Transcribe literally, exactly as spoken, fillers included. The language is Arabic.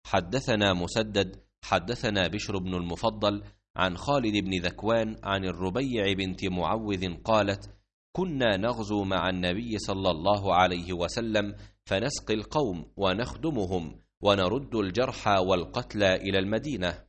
حدثنا مسدد حدثنا بشر بن المفضل عن خالد بن ذكوان عن الربيع بنت معوذ قالت: كنا نغزو مع النبي صلى الله عليه وسلم فنسقي القوم ونخدمهم ونرد الجرحى والقتلى إلى المدينة.